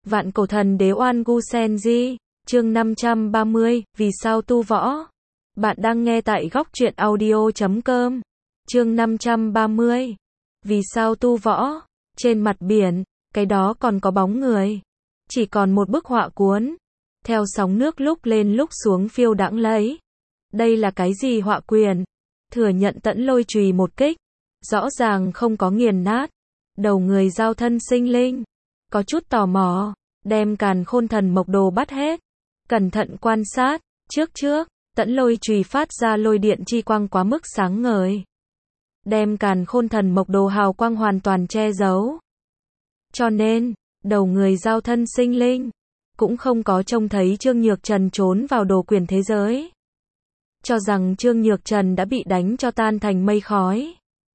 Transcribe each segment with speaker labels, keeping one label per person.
Speaker 1: Vạn cổ thần đế Oan Gu Sen Di, chương 530, vì sao tu võ? Bạn đang nghe tại góc truyện audio.com. Chương 530. Vì sao tu võ? Trên mặt biển, cái đó còn có bóng người. Chỉ còn một bức họa cuốn. Theo sóng nước lúc lên lúc xuống phiêu đãng lấy. Đây là cái gì họa quyền? Thừa nhận Tẫn Lôi chùy một kích. Rõ ràng không có nghiền nát. Đầu người giao thân sinh linh. Có chút tò mò. Đem Càn Khôn Thần Mộc Đồ bắt hết. Cẩn thận quan sát. Trước, Tẫn Lôi chùy phát ra lôi điện chi quang quá mức sáng ngời. Đem Càn Khôn Thần Mộc Đồ hào quang hoàn toàn che giấu. Cho nên, đầu người giao thân sinh linh cũng không có trông thấy Trương Nhược Trần trốn vào đồ quyển thế giới. Cho rằng Trương Nhược Trần đã bị đánh cho tan thành mây khói.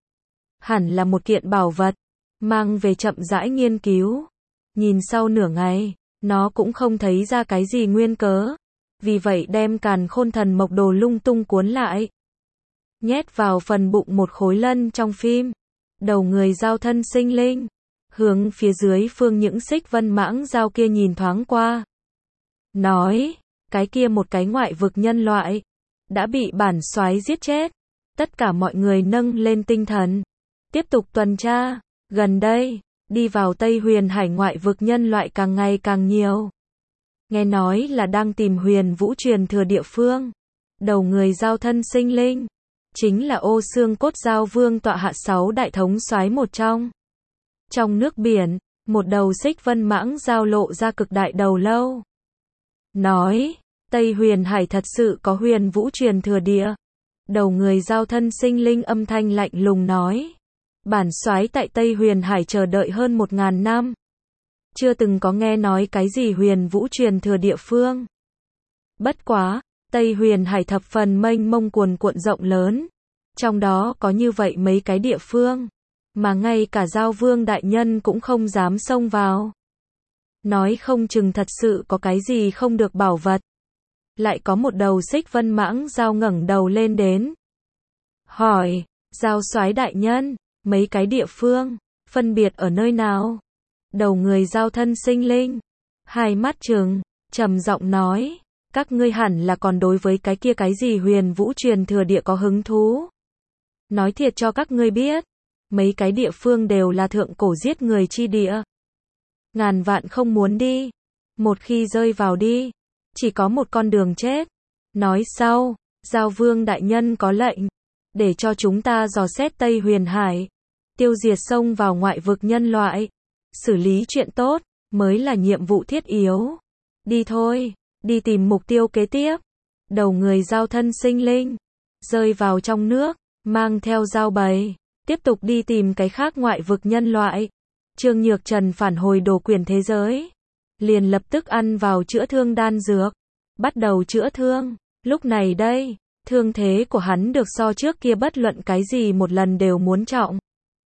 Speaker 1: Hẳn là một kiện bảo vật, mang về chậm rãi nghiên cứu. Nhìn sau nửa ngày, nó cũng không thấy ra cái gì nguyên cớ. Vì vậy đem Càn Khôn Thần Mộc Đồ lung tung cuốn lại. Nhét vào phần bụng một khối lân trong phim. Đầu người giao thân sinh linh. Hướng phía dưới phương những xích vân mãng giao kia nhìn thoáng qua. Nói, cái kia một cái ngoại vực nhân loại. Đã bị bản soái giết chết. Tất cả mọi người nâng lên tinh thần. Tiếp tục tuần tra. Gần đây, đi vào Tây Huyền Hải ngoại vực nhân loại càng ngày càng nhiều. Nghe nói là đang tìm huyền vũ truyền thừa địa phương. Đầu người giao thân sinh linh. Chính là Ô Xương Cốt Giao Vương tọa hạ 6 đại thống soái một trong. Trong nước biển, một đầu xích vân mãng giao lộ ra cực đại đầu lâu. Nói, Tây Huyền Hải thật sự có huyền vũ truyền thừa địa. Đầu người giao thân sinh linh âm thanh lạnh lùng nói. Bản soái tại Tây Huyền Hải chờ đợi hơn 1000 năm. Chưa từng có nghe nói cái gì huyền vũ truyền thừa địa phương. Bất quá, Tây Huyền Hải thập phần mênh mông cuồn cuộn rộng lớn. Trong đó có như vậy mấy cái địa phương. Mà ngay cả Giao Vương đại nhân cũng không dám xông vào. Nói không chừng thật sự có cái gì không được bảo vật. Lại có một đầu xích vân mãng giao ngẩng đầu lên đến. Hỏi, Giao soái đại nhân, mấy cái địa phương, phân biệt ở nơi nào? Đầu người giao thân sinh linh. Hai mắt trừng, trầm giọng nói. Các ngươi hẳn là còn đối với cái kia cái gì huyền vũ truyền thừa địa có hứng thú. Nói thiệt cho các ngươi biết. Mấy cái địa phương đều là thượng cổ giết người chi địa. Ngàn vạn không muốn đi. Một khi rơi vào đi, chỉ có một con đường chết. Nói sau, Giao Vương đại nhân có lệnh. Để cho chúng ta dò xét Tây Huyền Hải. Tiêu diệt xông vào ngoại vực nhân loại. Xử lý chuyện tốt, mới là nhiệm vụ thiết yếu. Đi thôi, đi tìm mục tiêu kế tiếp. Đầu người giao thân sinh linh. Rơi vào trong nước, mang theo dao bầy. Tiếp tục đi tìm cái khác ngoại vực nhân loại. Trương Nhược Trần phản hồi đồ quyển thế giới. Liền lập tức ăn vào chữa thương đan dược. Bắt đầu chữa thương. Lúc này đây, thương thế của hắn được so trước kia bất luận cái gì một lần đều muốn trọng.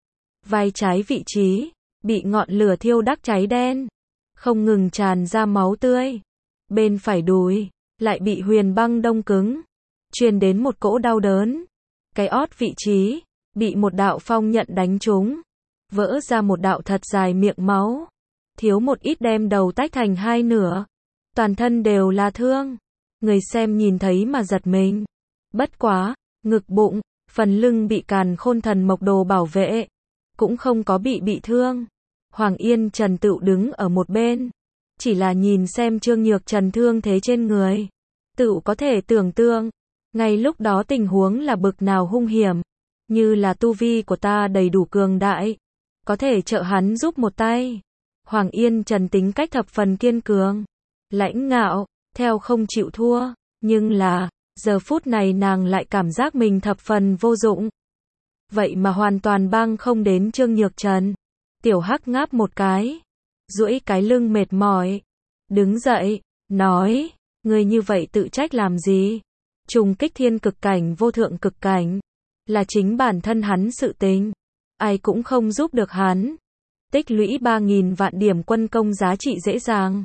Speaker 1: Vai trái vị trí, bị ngọn lửa thiêu đắc cháy đen. Không ngừng tràn ra máu tươi. Bên phải đùi, lại bị huyền băng đông cứng. Truyền đến một cỗ đau đớn. Cái ót vị trí, bị một đạo phong nhận đánh trúng. Vỡ ra một đạo thật dài miệng máu. Thiếu một ít đem đầu tách thành hai nửa. Toàn thân đều là thương. Người xem nhìn thấy mà giật mình. Bất quá, ngực bụng, phần lưng bị Càn Khôn Thần Mộc Đồ bảo vệ. Cũng không có bị thương. Hoàng Yên Trần tự đứng ở một bên. Chỉ là nhìn xem Trương Nhược Trần thương thế trên người. Tự có thể tưởng tượng. Ngay lúc đó tình huống là bực nào hung hiểm. Như là tu vi của ta đầy đủ cường đại. Có thể trợ hắn giúp một tay. Hoàng Yên Trần tính cách thập phần kiên cường. Lãnh ngạo, theo không chịu thua. Nhưng là, giờ phút này nàng lại cảm giác mình thập phần vô dụng. Vậy mà hoàn toàn băng không đến Trương Nhược Trần. Tiểu Hắc ngáp một cái. Duỗi cái lưng mệt mỏi. Đứng dậy, nói. Ngươi như vậy tự trách làm gì? Trùng kích thiên cực cảnh vô thượng cực cảnh. Là chính bản thân hắn sự tình. Ai cũng không giúp được hắn. Tích lũy 3000 vạn điểm quân công giá trị dễ dàng.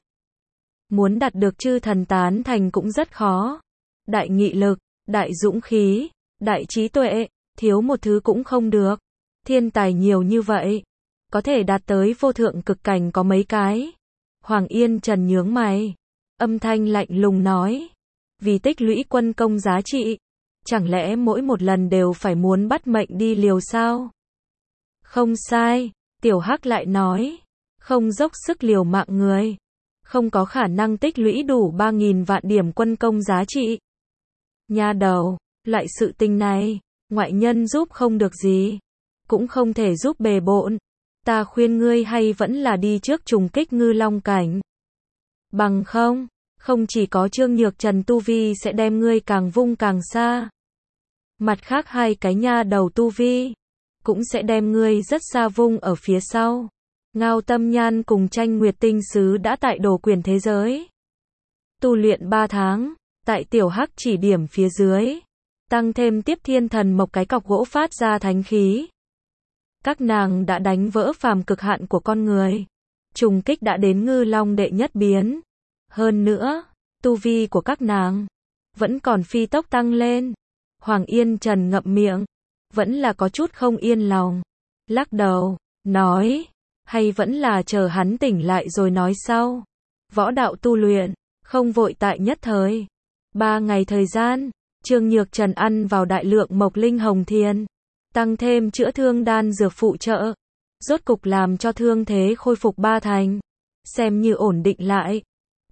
Speaker 1: Muốn đạt được chư thần tán thành cũng rất khó. Đại nghị lực, đại dũng khí, đại trí tuệ. Thiếu một thứ cũng không được. Thiên tài nhiều như vậy. Có thể đạt tới vô thượng cực cảnh có mấy cái. Hoàng Yên Trần nhướng mày, âm thanh lạnh lùng nói, vì tích lũy quân công giá trị, chẳng lẽ mỗi một lần đều phải muốn bắt mệnh đi liều sao? Không sai, Tiểu Hắc lại nói, không dốc sức liều mạng người, không có khả năng tích lũy đủ 3.000 vạn điểm quân công giá trị. Nha đầu, loại sự tình này, ngoại nhân giúp không được gì, cũng không thể giúp bề bộn. Ta khuyên ngươi hay vẫn là đi trước trùng kích ngư long cảnh. Bằng không, không chỉ có Trương Nhược Trần tu vi sẽ đem ngươi càng vung càng xa. Mặt khác hai cái nha đầu tu vi, cũng sẽ đem ngươi rất xa vung ở phía sau. Ngao Tâm Nhan cùng Tranh Nguyệt Tinh Sứ đã tại Đồ Quyền thế giới tu luyện 3 tháng, tại Tiểu Hắc chỉ điểm phía dưới, tăng thêm tiếp Thiên Thần Mộc cái cọc gỗ phát ra thánh khí. Các nàng đã đánh vỡ phàm cực hạn của con người, trùng kích đã đến ngư long đệ nhất biến. Hơn nữa, tu vi của các nàng vẫn còn phi tốc tăng lên. Hoàng Yên Trần ngậm miệng, vẫn là có chút không yên lòng, lắc đầu, nói, hay vẫn là chờ hắn tỉnh lại rồi nói sau. Võ đạo tu luyện, không vội tại nhất thời. 3 ngày thời gian, Trương Nhược Trần ăn vào đại lượng mộc linh hồng thiền, tăng thêm chữa thương đan dược phụ trợ, rốt cục làm cho thương thế khôi phục 3 thành, xem như ổn định lại.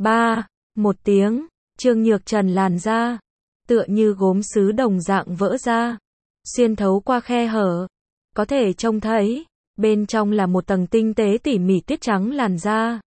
Speaker 1: 1 tiếng, Trương Nhược Trần làn da, tựa như gốm sứ đồng dạng vỡ ra, xuyên thấu qua khe hở, có thể trông thấy, bên trong là một tầng tinh tế tỉ mỉ tuyết trắng làn da.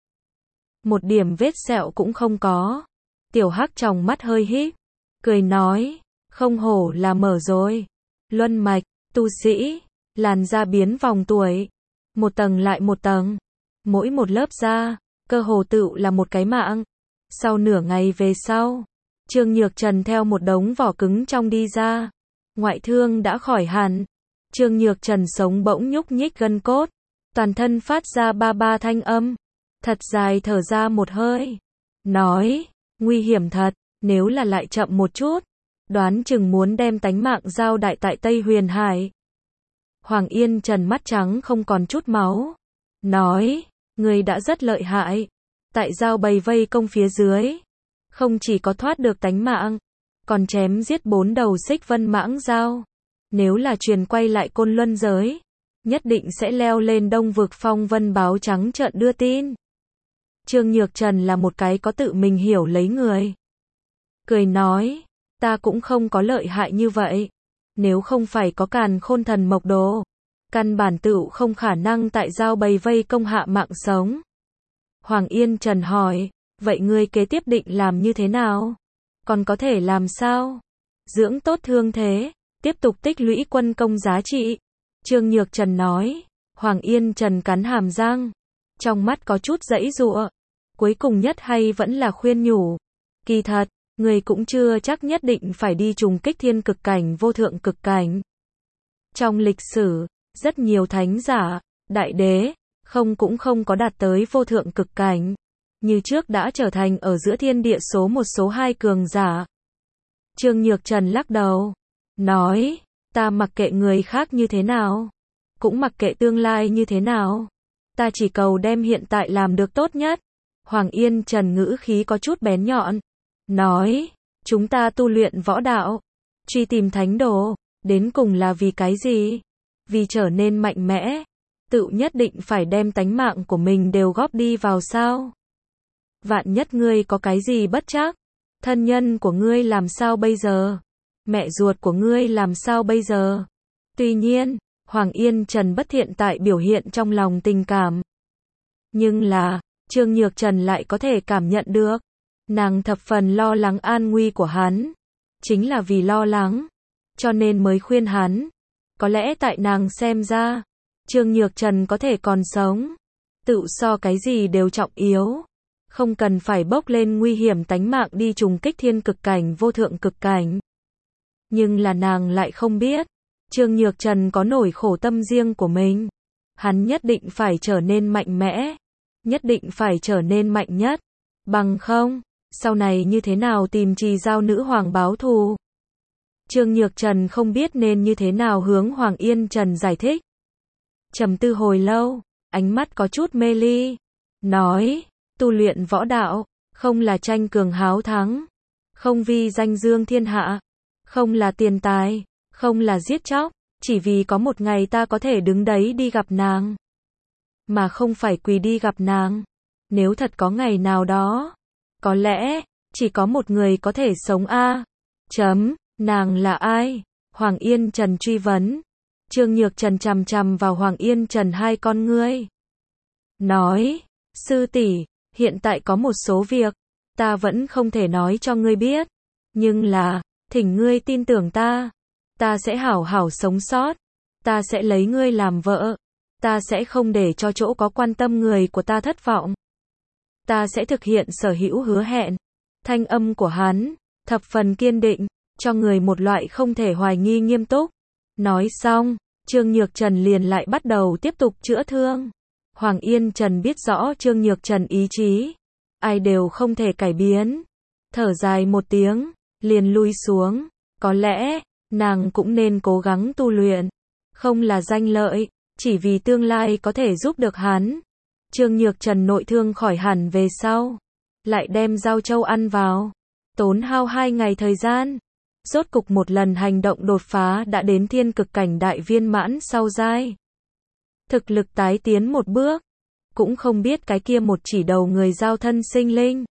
Speaker 1: Một điểm vết sẹo cũng không có. Tiểu Hắc trong mắt hơi híp, cười nói, không hổ là mở rồi. Luân mạch, tu sĩ, làn da biến vòng tuổi, một tầng lại một tầng, mỗi một lớp da, cơ hồ tựu là một cái mạng. Sau nửa ngày về sau, Trương Nhược Trần theo một đống vỏ cứng trong đi ra, ngoại thương đã khỏi hẳn. Trương Nhược Trần sống bỗng nhúc nhích gân cốt, toàn thân phát ra ba thanh âm, thật dài thở ra một hơi, nói, nguy hiểm thật, nếu là lại chậm một chút, đoán chừng muốn đem tánh mạng giao đại tại Tây Huyền Hải. Hoàng Yên Trần mắt trắng không còn chút máu, nói, người đã rất lợi hại, tại giao bầy vây công phía dưới, không chỉ có thoát được tánh mạng, còn chém giết 4 đầu xích vân mãng dao. Nếu là truyền quay lại Côn Luân giới, nhất định sẽ leo lên Đông Vực phong vân báo trắng trợn đưa tin. Trương Nhược Trần là một cái có tự mình hiểu lấy người. Cười nói, ta cũng không có lợi hại như vậy. Nếu không phải có Càn Khôn Thần Mộc Đồ, căn bản tựu không khả năng tại giao bầy vây công hạ mạng sống. Hoàng Yên Trần hỏi, vậy ngươi kế tiếp định làm như thế nào? Còn có thể làm sao? Dưỡng tốt thương thế, tiếp tục tích lũy quân công giá trị. Trương Nhược Trần nói. Hoàng Yên Trần cắn hàm răng, trong mắt có chút giãy giụa. Cuối cùng nhất hay vẫn là khuyên nhủ, kỳ thật, người cũng chưa chắc nhất định phải đi trùng kích thiên cực cảnh vô thượng cực cảnh. Trong lịch sử, rất nhiều thánh giả, đại đế, cũng không có đạt tới vô thượng cực cảnh, như trước đã trở thành ở giữa thiên địa số 1 số 2 cường giả. Trương Nhược Trần lắc đầu, nói, ta mặc kệ người khác như thế nào, cũng mặc kệ tương lai như thế nào, ta chỉ cầu đem hiện tại làm được tốt nhất. Hoàng Yên Trần ngữ khí có chút bén nhọn, nói, chúng ta tu luyện võ đạo, truy tìm thánh đồ, đến cùng là vì cái gì? Vì trở nên mạnh mẽ, tự nhất định phải đem tánh mạng của mình đều góp đi vào sao? Vạn nhất ngươi có cái gì bất trắc, thân nhân của ngươi làm sao bây giờ? Mẹ ruột của ngươi làm sao bây giờ? Tuy nhiên, Hoàng Yên Trần bất thiện tại biểu hiện trong lòng tình cảm. Nhưng là, Trương Nhược Trần lại có thể cảm nhận được, nàng thập phần lo lắng an nguy của hắn. Chính là vì lo lắng, cho nên mới khuyên hắn. Có lẽ tại nàng xem ra, Trương Nhược Trần có thể còn sống, tự so cái gì đều trọng yếu. Không cần phải bốc lên nguy hiểm tánh mạng đi trùng kích thiên cực cảnh vô thượng cực cảnh. Nhưng là nàng lại không biết, Trương Nhược Trần có nỗi khổ tâm riêng của mình. Hắn nhất định phải trở nên mạnh mẽ, nhất định phải trở nên mạnh nhất. Bằng không, sau này như thế nào tìm Trì Giao nữ hoàng báo thù? Trương Nhược Trần không biết nên như thế nào hướng Hoàng Yên Trần giải thích. Trầm tư hồi lâu, ánh mắt có chút mê ly, nói, tu luyện võ đạo, không là tranh cường háo thắng, không vì danh dương thiên hạ, không là tiền tài, không là giết chóc, chỉ vì có một ngày ta có thể đứng đấy đi gặp nàng, mà không phải quỳ đi gặp nàng. Nếu thật có ngày nào đó, có lẽ, chỉ có một người có thể sống a. Nàng là ai? Hoàng Yên Trần truy vấn. Trương Nhược Trần chằm chằm vào Hoàng Yên Trần hai con ngươi. Nói, sư tỷ, hiện tại có một số việc, ta vẫn không thể nói cho ngươi biết. Nhưng là, thỉnh ngươi tin tưởng ta sẽ hảo hảo sống sót. Ta sẽ lấy ngươi làm vợ. Ta sẽ không để cho chỗ có quan tâm người của ta thất vọng. Ta sẽ thực hiện sở hữu hứa hẹn. Thanh âm của hắn, thập phần kiên định, cho người một loại không thể hoài nghi nghiêm túc. Nói xong, Trương Nhược Trần liền lại bắt đầu tiếp tục chữa thương. Hoàng Yên Trần biết rõ Trương Nhược Trần ý chí, ai đều không thể cải biến. Thở dài một tiếng, liền lui xuống. Có lẽ, nàng cũng nên cố gắng tu luyện. Không là danh lợi, chỉ vì tương lai có thể giúp được hắn. Trương Nhược Trần nội thương khỏi hẳn về sau, lại đem Giao Châu ăn vào. Tốn hao 2 ngày thời gian. Rốt cục một lần hành động đột phá đã đến thiên cực cảnh đại viên mãn sau giai. Thực lực tái tiến một bước. Cũng không biết cái kia một chỉ đầu người giao thân sinh linh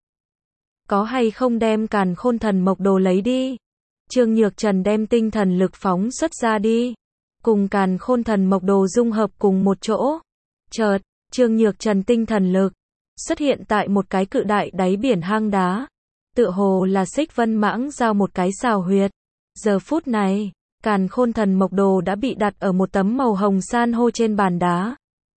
Speaker 1: có hay không đem Càn Khôn Thần Mộc Đồ lấy đi. Trương Nhược Trần đem tinh thần lực phóng xuất ra đi, cùng Càn Khôn Thần Mộc Đồ dung hợp cùng một chỗ. Chợt, Trương Nhược Trần tinh thần lực xuất hiện tại một cái cự đại đáy biển hang đá. Tựa hồ là Xích Vân Mãng giao một cái xào huyệt. Giờ phút này, Càn Khôn Thần Mộc Đồ đã bị đặt ở một tấm màu hồng san hô trên bàn đá.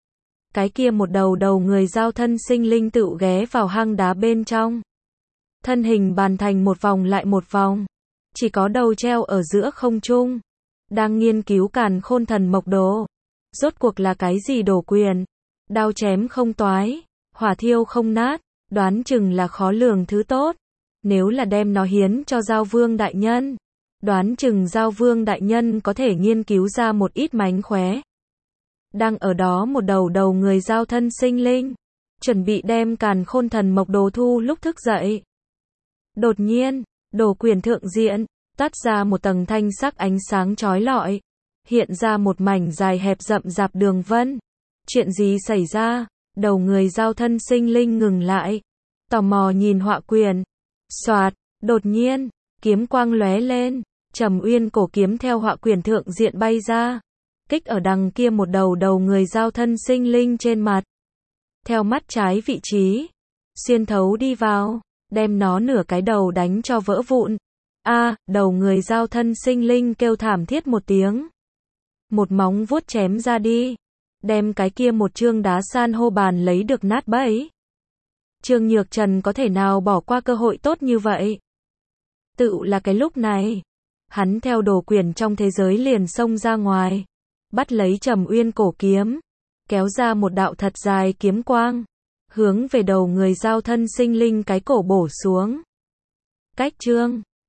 Speaker 1: Cái kia một đầu người giao thân sinh linh tự ghé vào hang đá bên trong. Thân hình bàn thành một vòng lại một vòng. Chỉ có đầu treo ở giữa không trung. Đang nghiên cứu Càn Khôn Thần Mộc Đồ. Rốt cuộc là cái gì đồ quyền? Đao chém không toái, hỏa thiêu không nát, đoán chừng là khó lường thứ tốt. Nếu là đem nó hiến cho Giao Vương đại nhân, đoán chừng Giao Vương đại nhân có thể nghiên cứu ra một ít mánh khóe. Đang ở đó một đầu người giao thân sinh linh, chuẩn bị đem Càn Khôn Thần Mộc Đồ thu lúc thức dậy. Đột nhiên, đồ quyền thượng diện, tắt ra một tầng thanh sắc ánh sáng chói lọi, hiện ra một mảnh dài hẹp rậm rạp đường vân. Chuyện gì xảy ra? Đầu người giao thân sinh linh ngừng lại, tò mò nhìn họa quyền. Soạt, đột nhiên, kiếm quang lóe lên, Trầm Uyên cổ kiếm theo họa quyền thượng diện bay ra, kích ở đằng kia một đầu người giao thân sinh linh trên mặt. Theo mắt trái vị trí, xuyên thấu đi vào, đem nó nửa cái đầu đánh cho vỡ vụn. Đầu người giao thân sinh linh kêu thảm thiết một tiếng. Một móng vuốt chém ra đi, đem cái kia một trương đá san hô bàn lấy được nát bấy. Trương Nhược Trần có thể nào bỏ qua cơ hội tốt như vậy? Tự là cái lúc này, hắn theo đồ quyền trong thế giới liền xông ra ngoài, bắt lấy Trầm Uyên cổ kiếm, kéo ra một đạo thật dài kiếm quang, hướng về đầu người giao thân sinh linh cái cổ bổ xuống. Cách chương